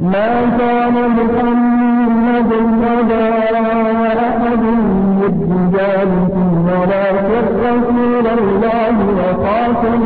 ما كان محمد أبا أحد من رجالكم ولكن رسول الله وخاتم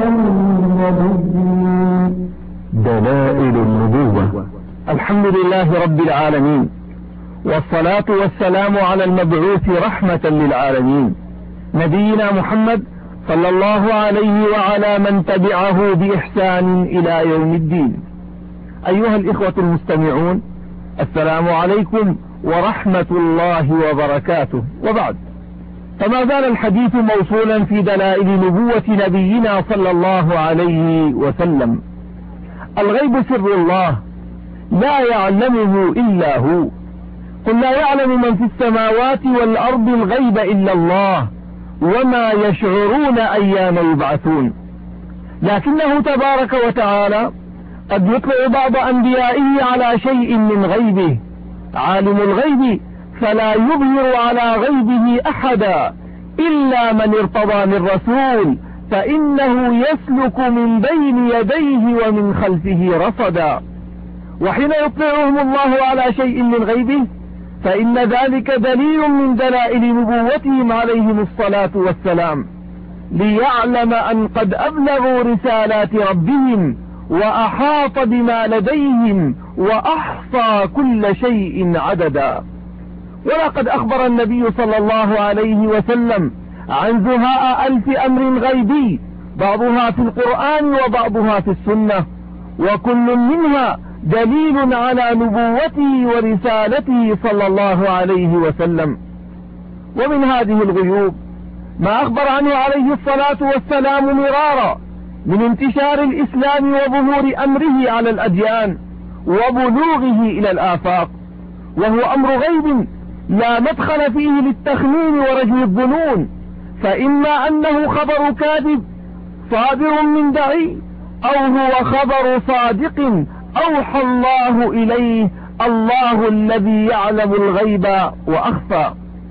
النبيين. دلائل النبوة. الحمد لله رب العالمين، والصلاة والسلام على المبعوث رحمة للعالمين نبينا محمد صلى الله عليه وعلى من تبعه بإحسان إلى يوم الدين. أيها الإخوة المستمعون، السلام عليكم ورحمة الله وبركاته. وبعد، فما زال الحديث موصولا في دلائل نبوة نبينا صلى الله عليه وسلم. الغيب سر الله لا يعلمه إلا هو، قل لا يعلم من في السماوات والأرض الغيب إلا الله وما يشعرون أيان يبعثون. لكنه تبارك وتعالى قد يطلع بعض أنبيائه على شيء من غيبه. عالم الغيب فلا يظهر على غيبه أحدا إلا من ارتضى من رسول، فإنه يسلك من بين يديه ومن خلفه رصدا. وحين يطلعهم الله على شيء من غيبه فإن ذلك دليل من دلائل نبوتهم عليهم الصلاة والسلام، ليعلم أن قد أبلغوا رسالات ربهم وأحاط بما لديهم وأحصى كل شيء عددا. ولقد أخبر النبي صلى الله عليه وسلم عن زهاء 1000 أمر غيبي، بعضها في القرآن وبعضها في السنة، وكل منها دليل على نبوته ورسالته صلى الله عليه وسلم. ومن هذه الغيوب ما أخبر عنه عليه الصلاة والسلام مرارا من انتشار الإسلام وظهور أمره على الأديان وبلوغه إلى الآفاق، وهو أمر غيب لا مدخل فيه للتخمين ورجم الظنون، فإما أنه خبر كاذب صادر من دعي، أو هو خبر صادق أوحى الله إليه الله الذي يعلم الغيب وأخفى.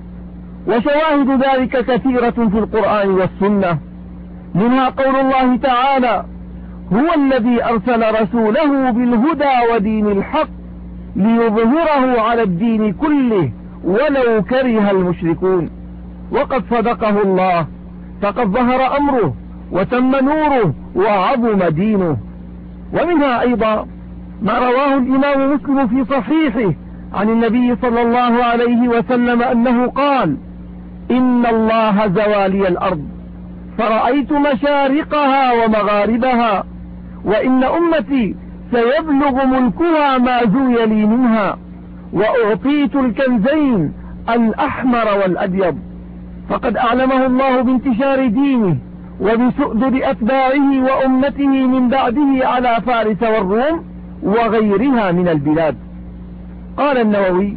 وشواهد ذلك كثيرة في القرآن والسنة، منها قول الله تعالى: هو الذي أرسل رسوله بالهدى ودين الحق ليظهره على الدين كله ولو كره المشركون. وقد صدقه الله، فقد ظهر أمره وتم نوره وعظم دينه. ومنها أيضا ما رواه الإمام مسلم في صحيحه عن النبي صلى الله عليه وسلم أنه قال: إن الله زوى لي الأرض فرأيت مشارقها ومغاربها، وإن أمتي سيبلغ ملكها ما زوي لي منها، وأعطيت الكنزين الأحمر والأبيض. فقد أعلمه الله بانتشار دينه وبسؤدد أتباعه وأمته من بعده على فارس والروم وغيرها من البلاد. قال النووي: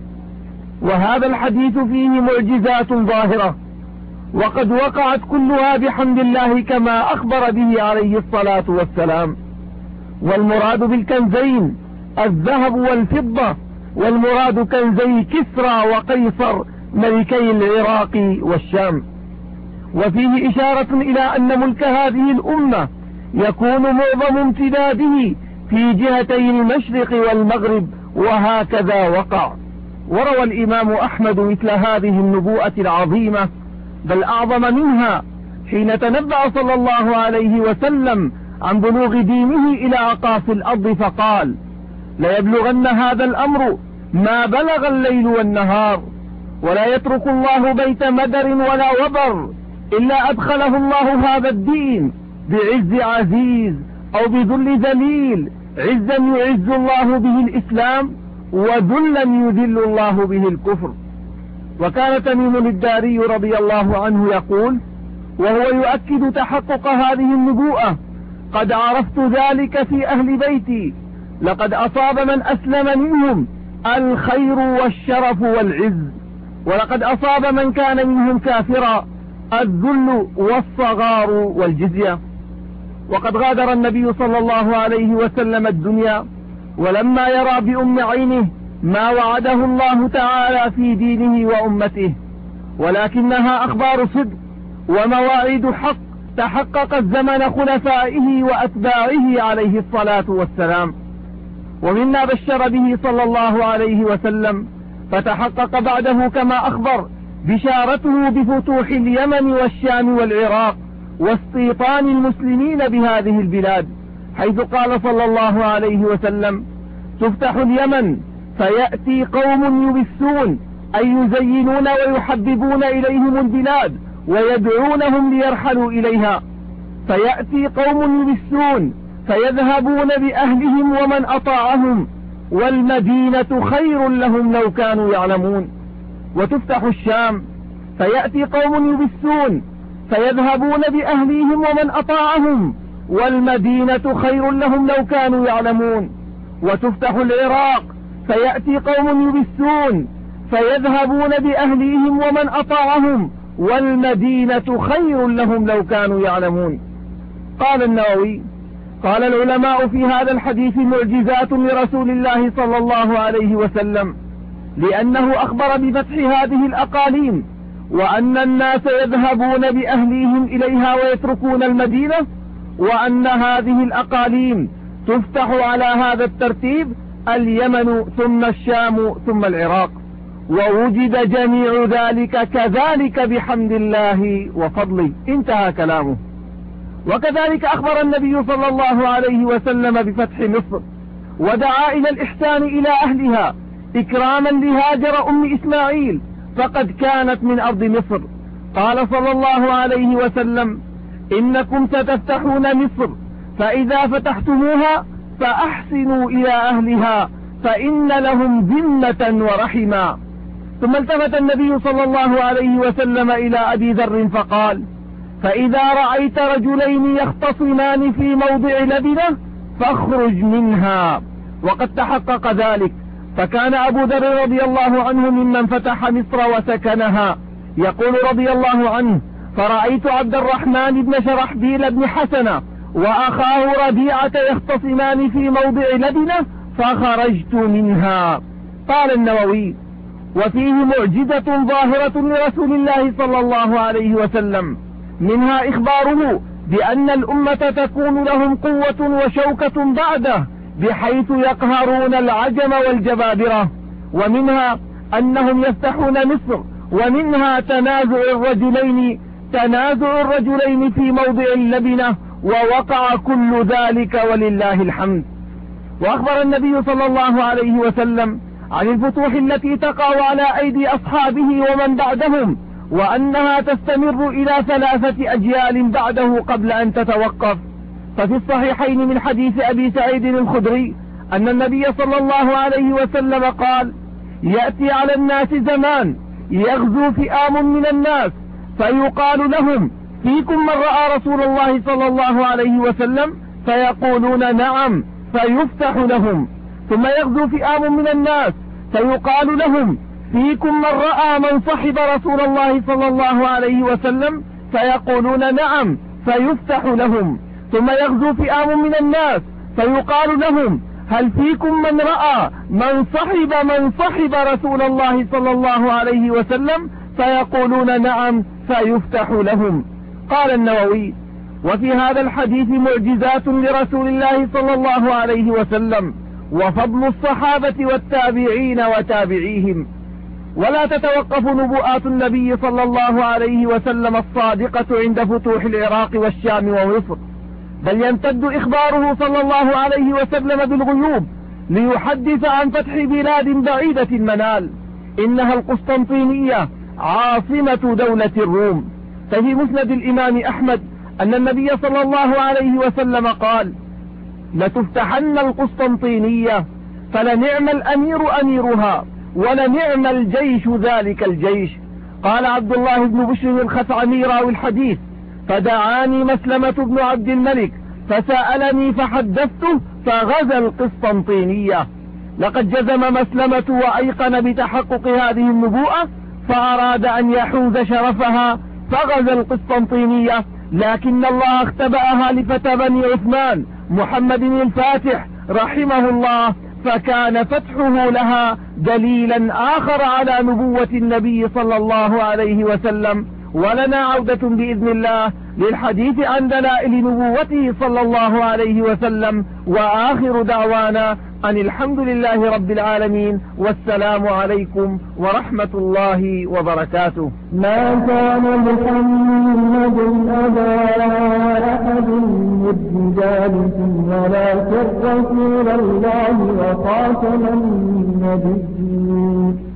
وهذا الحديث فيه معجزات ظاهرة، وقد وقعت كلها بحمد الله كما أخبر به عليه الصلاة والسلام. والمراد بالكنزين الذهب والفضة، والمراد كنزي كسرى وقيصر ملكي العراق والشام. وفيه إشارة إلى أن ملك هذه الأمة يكون معظم امتداده في جهتي المشرق والمغرب، وهكذا وقع. وروى الإمام أحمد مثل هذه النبوءة العظيمة، بل أعظم منها، حين تنبأ صلى الله عليه وسلم عن بلوغ دينه إلى أقاصي الأرض فقال: ليبلغن هذا الأمر ما بلغ الليل والنهار، ولا يترك الله بيت مدر ولا وبر إلا أدخله الله هذا الدين بعز عزيز أو بذل ذليل، عزا يعز الله به الإسلام، وذلا يذل الله به الكفر. وكان تميم الداري رضي الله عنه يقول وهو يؤكد تحقق هذه النبوءة: قد عرفت ذلك في أهل بيتي، لقد أصاب من أسلم منهم الخير والشرف والعز، ولقد أصاب من كان منهم كافرا الذل والصغار والجزية. وقد غادر النبي صلى الله عليه وسلم الدنيا ولما يرى بأم عينه ما وعده الله تعالى في دينه وأمته، ولكنها أخبار صدق ومواعيد حق تحققت زمن خلفائه وأتباعه عليه الصلاة والسلام. ومما بشر به صلى الله عليه وسلم، فتحقق بعده كما أخبر بشارته بفتوح اليمن والشام والعراق واستيطان المسلمين بهذه البلاد، حيث قال صلى الله عليه وسلم: تفتح اليمن فيأتي قوم يبثون أي يزينون ويحببون إليهم البلاد ويدعونهم ليرحلوا إليها، فيأتي قوم يبثون فيذهبون بأهلهم ومن أطاعهم، والمدينة خير لهم لو كانوا يعلمون. وتفتح الشام فيأتي قوم يبثون فيذهبون بأهلهم ومن أطاعهم، والمدينة خير لهم لو كانوا يعلمون. وتفتح العراق فيأتي قوم يبثون فيذهبون بأهلهم ومن أطاعهم، والمدينة خير لهم لو كانوا يعلمون. قال النووي: قال العلماء في هذا الحديث معجزات لرسول الله صلى الله عليه وسلم، لأنه أخبر بفتح هذه الأقاليم، وأن الناس يذهبون بأهليهم إليها ويتركون المدينة، وأن هذه الأقاليم تفتح على هذا الترتيب: اليمن ثم الشام ثم العراق، ووجد جميع ذلك كذلك بحمد الله وفضله. انتهى كلامه. وكذلك أخبر النبي صلى الله عليه وسلم بفتح مصر، ودعا إلى الإحسان إلى أهلها إكراما لهاجر أم إسماعيل، فقد كانت من أرض مصر. قال صلى الله عليه وسلم: إنكم ستفتحون مصر، فإذا فتحتموها فأحسنوا إلى أهلها فإن لهم ذمة ورحما. ثم التفت النبي صلى الله عليه وسلم إلى أبي ذر فقال: فإذا رأيت رجلين يختصمان في موضع لبنة فاخرج منها. وقد تحقق ذلك، فكان أبو ذر رضي الله عنه ممن فتح مصر وسكنها. يقول رضي الله عنه: فرأيت عبد الرحمن بن شرحبيل بن حسنة وأخاه ربيعة يختصمان في موضع لبنة فخرجت منها. قال النووي: وفيه معجزة ظاهرة لرسول الله صلى الله عليه وسلم، منها إخباره بأن الأمة تكون لهم قوة وشوكة بعده بحيث يقهرون العجم والجبابرة، ومنها أنهم يفتحون مصر، ومنها تنازع الرجلين في موضع اللبنة، ووقع كل ذلك ولله الحمد. وأخبر النبي صلى الله عليه وسلم عن الفتوح التي تقع على أيدي أصحابه ومن بعدهم، وأنها تستمر إلى 3 أجيال بعده قبل أن تتوقف. ففي الصحيحين من حديث أبي سعيد الخدري أن النبي صلى الله عليه وسلم قال: يأتي على الناس زمان يغزو فئام من الناس فيقال لهم: فيكم من رأى رسول الله صلى الله عليه وسلم؟ فيقولون: نعم، فيفتح لهم. ثم يغزو فئام من الناس فيقال لهم: فيكم من رأى من صحب رسول الله صلى الله عليه وسلم؟ فيقولون: نعم، فيفتح لهم. ثم يغزو فئام من الناس فيقال لهم: هل فيكم من رأى من صحب رسول الله صلى الله عليه وسلم؟ فيقولون: نعم، فيفتح لهم. قال النووي: وفي هذا الحديث معجزات لرسول الله صلى الله عليه وسلم، وفضل الصحابة والتابعين وتابعيهم. ولا تتوقف نبوءات النبي صلى الله عليه وسلم الصادقة عند فتوح العراق والشام ومصر، بل يمتد إخباره صلى الله عليه وسلم بالغيوب ليحدث عن فتح بلاد بعيدة المنال، إنها القسطنطينية عاصمة دولة الروم. ففي مسند الإمام أحمد أن النبي صلى الله عليه وسلم قال: لتفتحن القسطنطينية، فلنعم الأمير أميرها، ولنعم الجيش ذلك الجيش. قال عبد الله بن بشر الخثعمي راوي الحديث: فدعاني مسلمة بن عبد الملك فسألني فحدثته فغزا القسطنطينية. لقد جزم مسلمة وأيقن بتحقق هذه النبوءة، فأراد أن يحوز شرفها فغزا القسطنطينية، لكن الله اختبأها لفتى بني عثمان محمد الفاتح رحمه الله، فكان فتحه لها دليلا آخر على نبوة النبي صلى الله عليه وسلم. ولنا عودة بإذن الله للحديث عن دلائل نبوته صلى الله عليه وسلم، وآخر دعوانا أن الحمد لله رب العالمين والسلام عليكم ورحمة الله وبركاته. ما كان محمد أبا أحد من رجالكم ولكن رسول الله وخاتم النبيين.